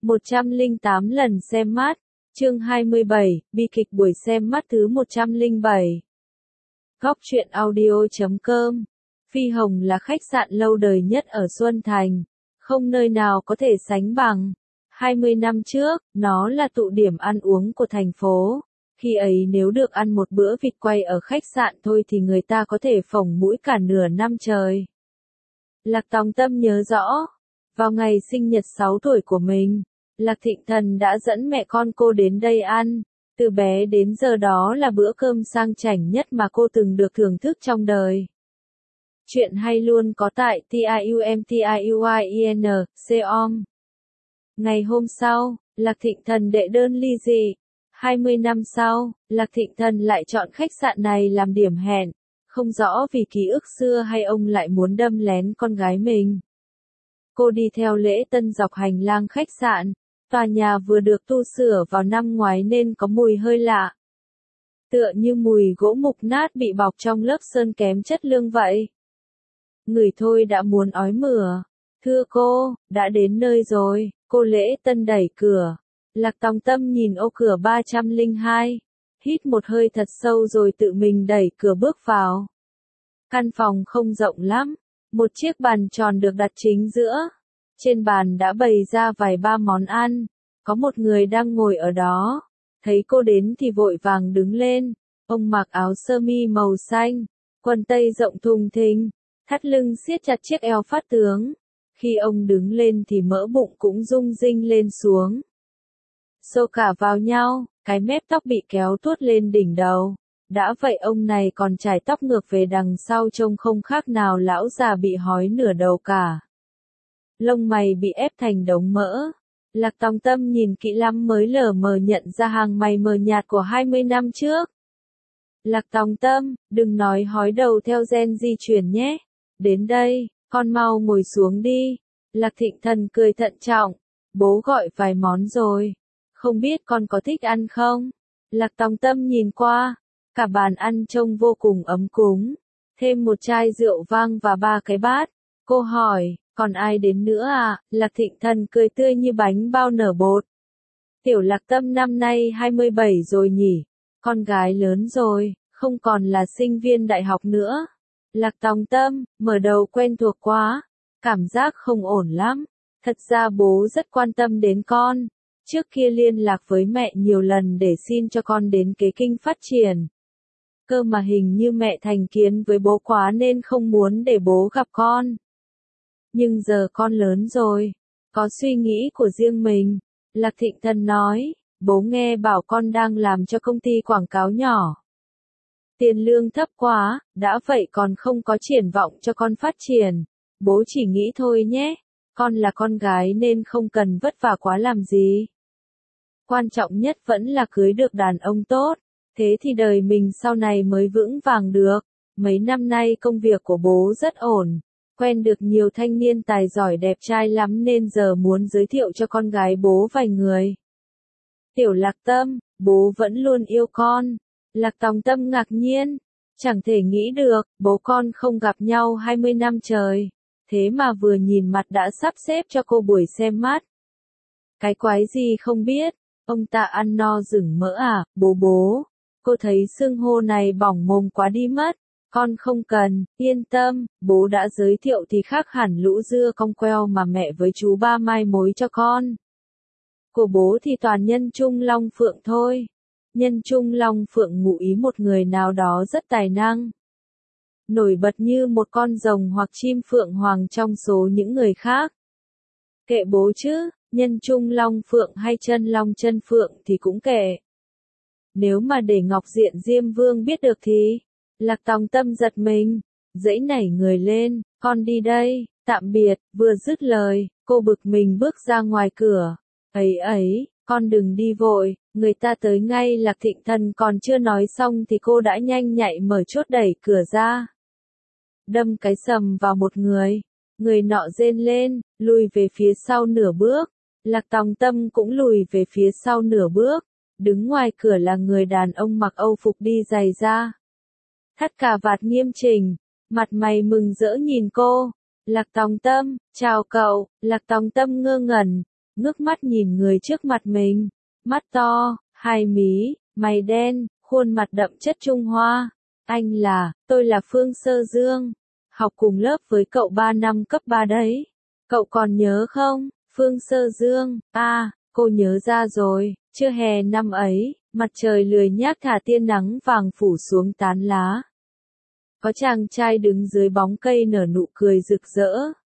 108 lần xem mắt. Chương 27, bi kịch buổi xem mắt thứ 107. Góc truyện audio.com. Phi Hồng là khách sạn lâu đời nhất ở Xuân Thành, không nơi nào có thể sánh bằng. 20 năm trước, nó là tụ điểm ăn uống của thành phố. Khi ấy nếu được ăn một bữa vịt quay ở khách sạn thôi thì người ta có thể phồng mũi cả nửa năm trời. Lạc Tòng Tâm nhớ rõ, vào ngày sinh nhật 6 tuổi của mình, Lạc Thịnh Thần đã dẫn mẹ con cô đến đây ăn. Từ bé đến giờ đó là bữa cơm sang chảnh nhất mà cô từng được thưởng thức trong đời. Chuyện hay luôn có tại tiumtiyyn.com. Ngày hôm sau, Lạc Thịnh Thần đệ đơn ly dị. 20 năm sau, Lạc Thịnh Thần lại chọn khách sạn này làm điểm hẹn. Không rõ vì ký ức xưa hay ông lại muốn đâm lén con gái mình. Cô đi theo lễ tân dọc hành lang khách sạn. Tòa nhà vừa được tu sửa vào năm ngoái nên có mùi hơi lạ. Tựa như mùi gỗ mục nát bị bọc trong lớp sơn kém chất lượng vậy. Ngửi thôi đã muốn ói mửa. Thưa cô, đã đến nơi rồi. Cô lễ tân đẩy cửa. Lạc Tòng Tâm nhìn ô cửa 302. Hít một hơi thật sâu rồi tự mình đẩy cửa bước vào. Căn phòng không rộng lắm. Một chiếc bàn tròn được đặt chính giữa. Trên bàn đã bày ra vài ba món ăn. Có một người đang ngồi ở đó. Thấy cô đến thì vội vàng đứng lên. Ông mặc áo sơ mi màu xanh, quần tây rộng thùng thình, thắt lưng siết chặt chiếc eo phát tướng. Khi ông đứng lên thì mỡ bụng cũng rung rinh lên xuống. Xô cả vào nhau, cái mép tóc bị kéo tuốt lên đỉnh đầu. Đã vậy ông này còn chải tóc ngược về đằng sau trông không khác nào lão già bị hói nửa đầu cả. Lông mày bị ép thành đống mỡ. Lạc Tòng Tâm nhìn kỹ lắm mới lờ mờ nhận ra hàng mày mờ nhạt của 20 năm trước. Lạc Tòng Tâm, đừng nói hói đầu theo gen di truyền nhé. Đến đây, con mau ngồi xuống đi. Lạc Thịnh Thần cười thận trọng. Bố gọi vài món rồi. Không biết con có thích ăn không? Lạc Tòng Tâm nhìn qua. Cả bàn ăn trông vô cùng ấm cúng. Thêm một chai rượu vang và 3 cái bát. Cô hỏi, còn ai đến nữa à? Lạc Thịnh Thần cười tươi như bánh bao nở bột. Tiểu Lạc Tâm năm nay 27 rồi nhỉ? Con gái lớn rồi, không còn là sinh viên đại học nữa. Lạc Tòng Tâm, mở đầu quen thuộc quá. Cảm giác không ổn lắm. Thật ra bố rất quan tâm đến con. Trước kia liên lạc với mẹ nhiều lần để xin cho con đến kế kinh phát triển. Cơ mà hình như mẹ thành kiến với bố quá nên không muốn để bố gặp con. Nhưng giờ con lớn rồi, có suy nghĩ của riêng mình. Lạc Thịnh Thần nói, bố nghe bảo con đang làm cho công ty quảng cáo nhỏ. Tiền lương thấp quá, đã vậy còn không có triển vọng cho con phát triển. Bố chỉ nghĩ thôi nhé, con là con gái nên không cần vất vả quá làm gì. Quan trọng nhất vẫn là cưới được đàn ông tốt, thế thì đời mình sau này mới vững vàng được. Mấy năm nay công việc của bố rất ổn. Quen được nhiều thanh niên tài giỏi đẹp trai lắm nên giờ muốn giới thiệu cho con gái bố vài người. Tiểu Lạc Tâm, bố vẫn luôn yêu con. Lạc Tòng Tâm ngạc nhiên. Chẳng thể nghĩ được, bố con không gặp nhau 20 năm trời. Thế mà vừa nhìn mặt đã sắp xếp cho cô buổi xem mắt. Cái quái gì không biết, ông ta ăn no rừng mỡ à, bố. Cô thấy xưng hô này bỏng mồm quá đi mất. Con không cần, yên tâm, bố đã giới thiệu thì khác hẳn lũ dưa cong queo mà mẹ với chú ba mai mối cho con. Của bố thì toàn nhân trung long phượng thôi. Nhân trung long phượng ngụ ý một người nào đó rất tài năng. Nổi bật như một con rồng hoặc chim phượng hoàng trong số những người khác. Kệ bố chứ, nhân trung long phượng hay chân phượng thì cũng kệ. Nếu mà để Ngọc Diện Diêm Vương biết được thì... Lạc Tòng Tâm giật mình, giãy nảy người lên, con đi đây, tạm biệt, vừa dứt lời, cô bực mình bước ra ngoài cửa. Ấy, con đừng đi vội, người ta tới ngay. Lạc Thịnh Thần còn chưa nói xong thì cô đã nhanh nhạy mở chốt đẩy cửa ra. Đâm cái sầm vào một người nọ rên lên, lùi về phía sau nửa bước. Lạc Tòng Tâm cũng lùi về phía sau nửa bước, đứng ngoài cửa là người đàn ông mặc âu phục đi giày da. Thắt cà vạt nghiêm chỉnh, mặt mày mừng rỡ nhìn cô. Lạc Tòng Tâm, chào cậu. Lạc Tòng Tâm ngơ ngẩn, ngước mắt nhìn người trước mặt mình. Mắt to, hai mí, mày đen, khuôn mặt đậm chất Trung Hoa. Tôi là Phương Sơ Dương. Học cùng lớp với cậu 3 năm cấp 3 đấy. Cậu còn nhớ không? Phương Sơ Dương, cô nhớ ra rồi, chưa hè năm ấy, mặt trời lười nhác thả tia nắng vàng phủ xuống tán lá. Có chàng trai đứng dưới bóng cây nở nụ cười rực rỡ.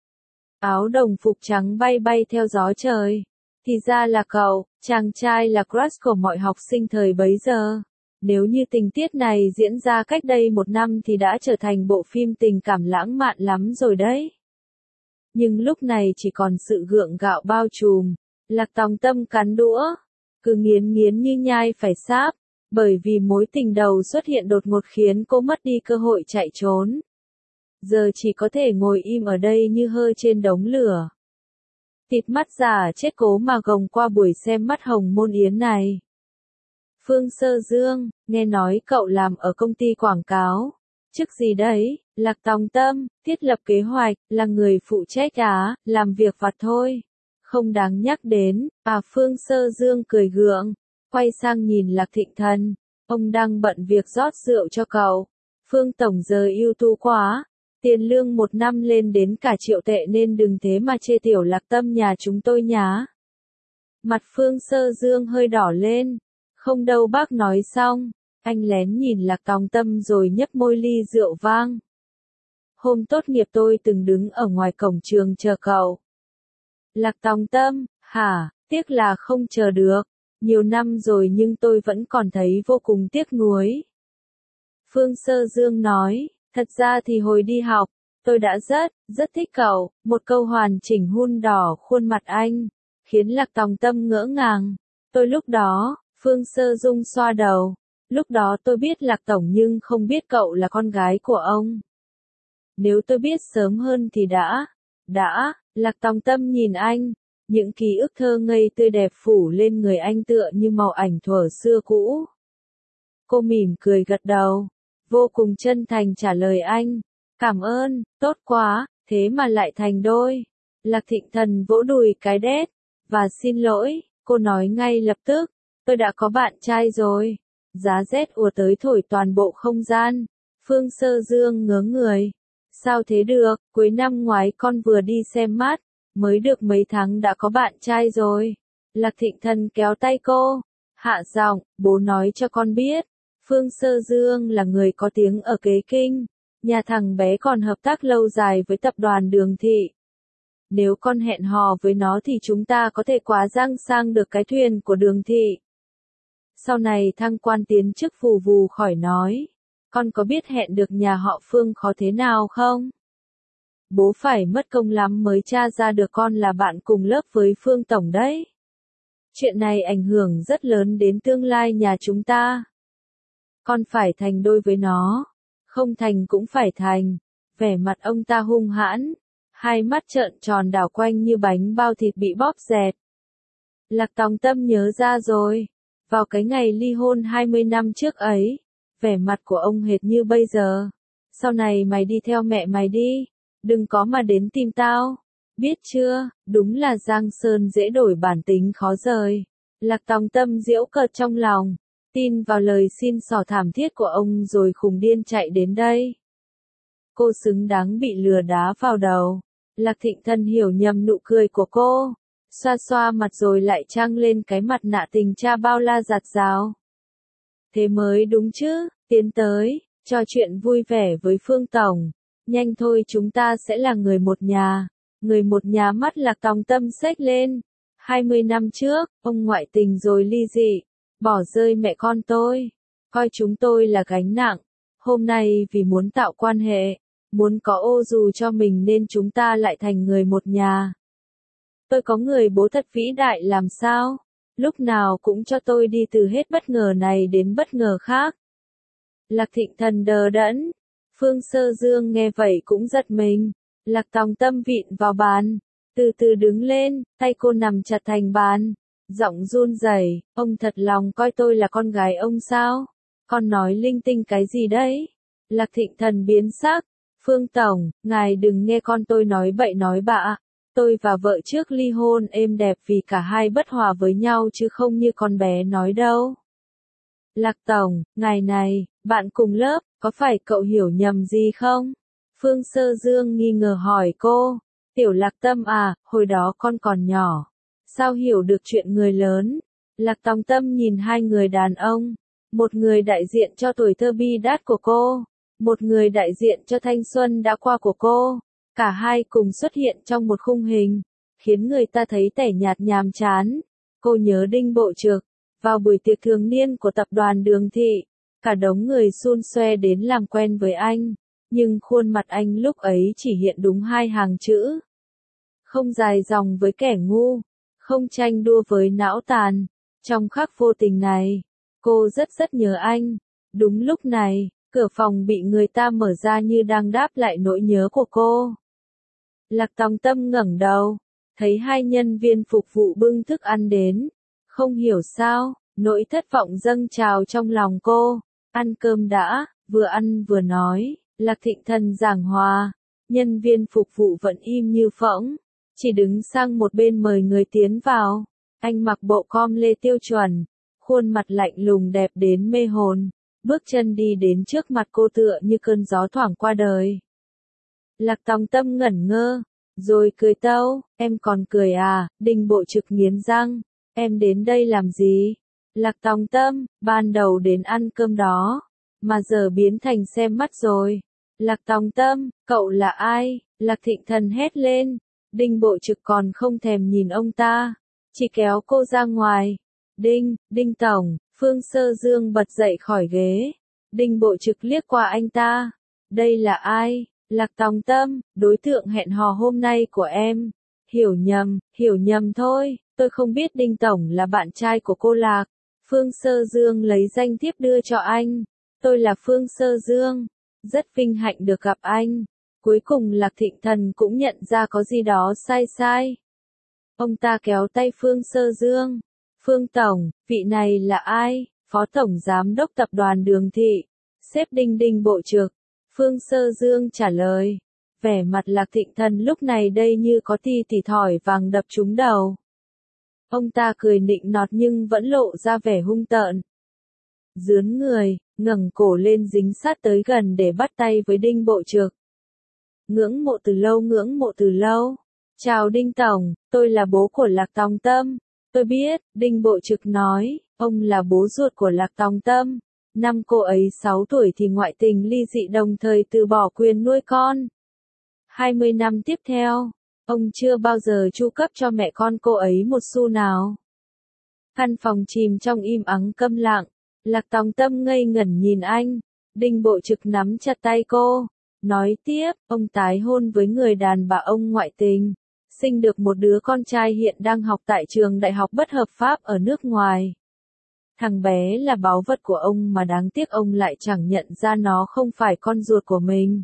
Áo đồng phục trắng bay bay theo gió trời. Thì ra là cậu, chàng trai là crush của mọi học sinh thời bấy giờ. Nếu như tình tiết này diễn ra cách đây 1 năm thì đã trở thành bộ phim tình cảm lãng mạn lắm rồi đấy. Nhưng lúc này chỉ còn sự gượng gạo bao trùm. Lạc Tòng Tâm cắn đũa, cứ nghiến nghiến như nhai phải sáp, bởi vì mối tình đầu xuất hiện đột ngột khiến cô mất đi cơ hội chạy trốn. Giờ chỉ có thể ngồi im ở đây như hơ trên đống lửa. Thịt mắt già chết cố mà gồng qua buổi xem mắt hồng môn yến này. Phương Sơ Dương, nghe nói cậu làm ở công ty quảng cáo. Chức gì đấy? Lạc Tòng Tâm, thiết lập kế hoạch, là người phụ trách làm việc vặt thôi. Không đáng nhắc đến, Phương Sơ Dương cười gượng, quay sang nhìn Lạc Thịnh Thần, ông đang bận việc rót rượu cho cậu. Phương Tổng giờ ưu tú quá, tiền lương 1 năm lên đến cả triệu tệ nên đừng thế mà chê tiểu Lạc Tâm nhà chúng tôi nhá. Mặt Phương Sơ Dương hơi đỏ lên, không đâu bác nói xong, anh lén nhìn Lạc Tòng Tâm rồi nhấp môi ly rượu vang. Hôm tốt nghiệp tôi từng đứng ở ngoài cổng trường chờ cậu. Lạc Tòng Tâm, tiếc là không chờ được, nhiều năm rồi nhưng tôi vẫn còn thấy vô cùng tiếc nuối. Phương Sơ Dương nói, thật ra thì hồi đi học, tôi đã rất thích cậu, một câu hoàn chỉnh hun đỏ khuôn mặt anh, khiến Lạc Tòng Tâm ngỡ ngàng. Lúc đó, Phương Sơ Dung xoa đầu, lúc đó tôi biết Lạc Tổng nhưng không biết cậu là con gái của ông. Nếu tôi biết sớm hơn thì Lạc Tòng Tâm nhìn anh, những ký ức thơ ngây tươi đẹp phủ lên người anh tựa như màu ảnh thuở xưa cũ. Cô mỉm cười gật đầu, vô cùng chân thành trả lời anh, cảm ơn, tốt quá, thế mà lại thành đôi. Lạc Thịnh Thần vỗ đùi cái đét, và xin lỗi, cô nói ngay lập tức, tôi đã có bạn trai rồi. Giá rét ùa tới thổi toàn bộ không gian, Phương Sơ Dương ngớ người. Sao thế được, cuối năm ngoái con vừa đi xem mắt, mới được mấy tháng đã có bạn trai rồi. Lạc Thịnh Thần kéo tay cô, hạ giọng, bố nói cho con biết, Phương Sơ Dương là người có tiếng ở Kế Kinh, nhà thằng bé còn hợp tác lâu dài với tập đoàn Đường Thị. Nếu con hẹn hò với nó thì chúng ta có thể quá giang sang được cái thuyền của Đường Thị. Sau này thăng quan tiến chức phù vù khỏi nói, con có biết hẹn được nhà họ Phương khó thế nào không? Bố phải mất công lắm mới tra ra được con là bạn cùng lớp với Phương Tổng đấy. Chuyện này ảnh hưởng rất lớn đến tương lai nhà chúng ta. Con phải thành đôi với nó, không thành cũng phải thành. Vẻ mặt ông ta hung hãn, hai mắt trợn tròn đảo quanh như bánh bao thịt bị bóp dẹt. Lạc Tòng Tâm nhớ ra rồi, vào cái ngày ly hôn 20 năm trước ấy, vẻ mặt của ông hệt như bây giờ. Sau này mày đi theo mẹ mày đi, đừng có mà đến tìm tao, biết chưa, đúng là Giang Sơn dễ đổi bản tính khó rời. Lạc Tòng Tâm giễu cợt trong lòng, tin vào lời xin xỏ thảm thiết của ông rồi khùng điên chạy đến đây. Cô xứng đáng bị lừa đá vào đầu. Lạc Thịnh Thần hiểu nhầm nụ cười của cô, xoa xoa mặt rồi lại trang lên cái mặt nạ tình cha bao la giạt rào. Thế mới đúng chứ, tiến tới, trò chuyện vui vẻ với Phương Tổng. Nhanh thôi chúng ta sẽ là người một nhà. Người một nhà mắt Lạc Tòng Tâm xếch lên. 20 năm trước, ông ngoại tình rồi ly dị, bỏ rơi mẹ con tôi, coi chúng tôi là gánh nặng. Hôm nay vì muốn tạo quan hệ, muốn có ô dù cho mình nên chúng ta lại thành người một nhà. Tôi có người bố thật vĩ đại làm sao, lúc nào cũng cho tôi đi từ hết bất ngờ này đến bất ngờ khác. Lạc Thịnh Thần đờ đẫn, Phương Sơ Dương nghe vậy cũng giật mình. Lạc Tòng Tâm vịn vào bàn, từ từ đứng lên, tay cô nằm chặt thành bàn, giọng run rẩy, ông thật lòng coi tôi là con gái ông sao? Con nói linh tinh cái gì đấy? Lạc Thịnh Thần biến sắc, Phương Tổng, ngài đừng nghe con tôi nói bậy nói bạ, Tôi và vợ trước ly hôn êm đẹp vì cả hai bất hòa với nhau chứ không như con bé nói đâu. Lạc Tổng, ngài này, bạn cùng lớp, có phải cậu hiểu nhầm gì không? Phương Sơ Dương nghi ngờ hỏi cô. Tiểu Lạc Tâm à, hồi đó con còn nhỏ. Sao hiểu được chuyện người lớn? Lạc Tòng Tâm nhìn hai người đàn ông. Một người đại diện cho tuổi thơ bi đát của cô. Một người đại diện cho thanh xuân đã qua của cô. Cả hai cùng xuất hiện trong một khung hình, khiến người ta thấy tẻ nhạt nhàm chán. Cô nhớ Đinh Bộ Trực, vào buổi tiệc thường niên của tập đoàn Đường Thị, cả đống người xun xoe đến làm quen với anh, nhưng khuôn mặt anh lúc ấy chỉ hiện đúng hai hàng chữ. Không dài dòng với kẻ ngu, không tranh đua với não tàn. Trong khắc vô tình này, cô rất nhớ anh. Đúng lúc này, cửa phòng bị người ta mở ra như đang đáp lại nỗi nhớ của cô. Lạc Tòng Tâm ngẩng đầu, thấy hai nhân viên phục vụ bưng thức ăn đến. Không hiểu sao, nỗi thất vọng dâng trào trong lòng cô. Ăn cơm đã, vừa ăn vừa nói. Lạc Thịnh Thần giảng hòa. Nhân viên phục vụ vẫn im như phỗng, chỉ đứng sang một bên mời người tiến vào. Anh mặc bộ com lê tiêu chuẩn, khuôn mặt lạnh lùng đẹp đến mê hồn, bước chân đi đến trước mặt cô tựa như cơn gió thoảng qua đời. Lạc Tòng Tâm ngẩn ngơ, rồi cười tâu, em còn cười à? Đinh Bộ Trực nghiến răng, em đến đây làm gì? Lạc Tòng Tâm, ban đầu đến ăn cơm đó, mà giờ biến thành xem mắt rồi. Lạc Tòng Tâm, cậu là ai? Lạc Thịnh Thần hét lên. Đinh Bộ Trực còn không thèm nhìn ông ta, chỉ kéo cô ra ngoài. Đinh Tổng, Phương Sơ Dương bật dậy khỏi ghế. Đinh Bộ Trực liếc qua anh ta. Đây là ai? Lạc Tòng Tâm, đối tượng hẹn hò hôm nay của em. Hiểu nhầm thôi, tôi không biết Đinh Tổng là bạn trai của cô Lạc. Phương Sơ Dương lấy danh thiếp đưa cho anh. Tôi là Phương Sơ Dương, rất vinh hạnh được gặp anh. Cuối cùng Lạc Thịnh Thần cũng nhận ra có gì đó sai. Ông ta kéo tay Phương Sơ Dương. Phương Tổng, vị này là ai? Phó Tổng Giám đốc Tập đoàn Đường Thị. Sếp Đinh Bộ Trực. Phương Sơ Dương trả lời. Vẻ mặt Lạc Thịnh Thần lúc này đây như có tỉ thỏi vàng đập trúng đầu. Ông ta cười nịnh nọt nhưng vẫn lộ ra vẻ hung tợn. Dướn người, ngẩng cổ lên dính sát tới gần để bắt tay với Đinh Bộ Trực. Ngưỡng mộ từ lâu. Chào Đinh Tổng, tôi là bố của Lạc Tòng Tâm. Tôi biết, Đinh Bộ Trực nói, ông là bố ruột của Lạc Tòng Tâm. Năm cô ấy 6 tuổi thì ngoại tình ly dị đồng thời từ bỏ quyền nuôi con. 20 năm tiếp theo, ông chưa bao giờ chu cấp cho mẹ con cô ấy một xu nào. Căn phòng chìm trong im ắng câm lặng, Lạc Tòng Tâm ngây ngẩn nhìn anh. Đinh Bộ Trực nắm chặt tay cô, nói tiếp, ông tái hôn với người đàn bà ông ngoại tình, sinh được một đứa con trai hiện đang học tại trường đại học bất hợp pháp ở nước ngoài. Thằng bé là báu vật của ông mà đáng tiếc ông lại chẳng nhận ra nó không phải con ruột của mình.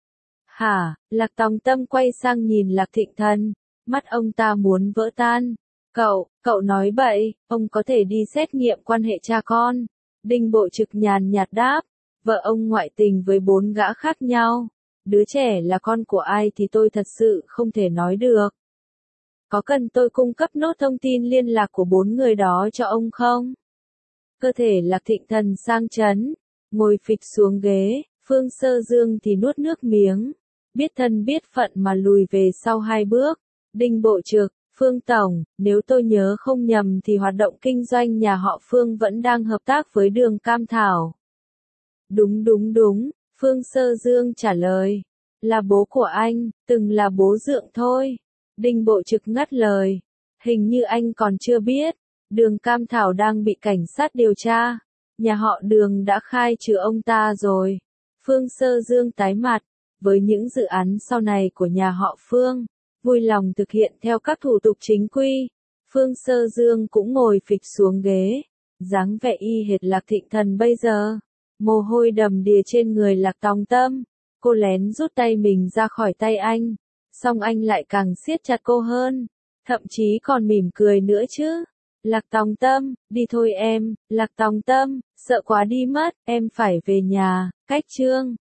Hả? Lạc Tòng Tâm quay sang nhìn Lạc Thịnh Thần, mắt ông ta muốn vỡ tan. Cậu nói bậy, ông có thể đi xét nghiệm quan hệ cha con. Đinh Bộ Trực nhàn nhạt đáp, vợ ông ngoại tình với 4 gã khác nhau. Đứa trẻ là con của ai thì tôi thật sự không thể nói được. Có cần tôi cung cấp nốt thông tin liên lạc của 4 người đó cho ông không? Cơ thể Lạc Thịnh Thần sang chấn, ngồi phịch xuống ghế, Phương Sơ Dương thì nuốt nước miếng, biết thân biết phận mà lùi về sau 2 bước. Đinh Bộ Trực, Phương Tổng, nếu tôi nhớ không nhầm thì hoạt động kinh doanh nhà họ Phương vẫn đang hợp tác với Đường Cam Thảo. Đúng, Phương Sơ Dương trả lời. Là bố của anh, từng là bố dượng thôi. Đinh Bộ Trực ngắt lời. Hình như anh còn chưa biết, Đường Cam Thảo đang bị cảnh sát điều tra. Nhà họ Đường đã khai trừ ông ta rồi. Phương Sơ Dương tái mặt, với những dự án sau này của nhà họ Phương, vui lòng thực hiện theo các thủ tục chính quy. Phương Sơ Dương cũng ngồi phịch xuống ghế, dáng vẻ y hệt Lạc Thịnh Thần bây giờ. Mồ hôi đầm đìa trên người Lạc Tòng Tâm. Cô lén rút tay mình ra khỏi tay anh, song anh lại càng siết chặt cô hơn, thậm chí còn mỉm cười nữa chứ. Lạc Tòng Tâm, đi thôi em. Lạc Tòng Tâm, sợ quá đi mất, em phải về nhà. Cách chương